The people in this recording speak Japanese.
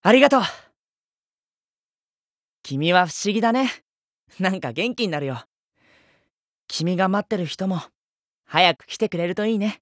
ありがとう。君は不思議だね。なんか元気になるよ。君が待ってる人も早く来てくれるといいね。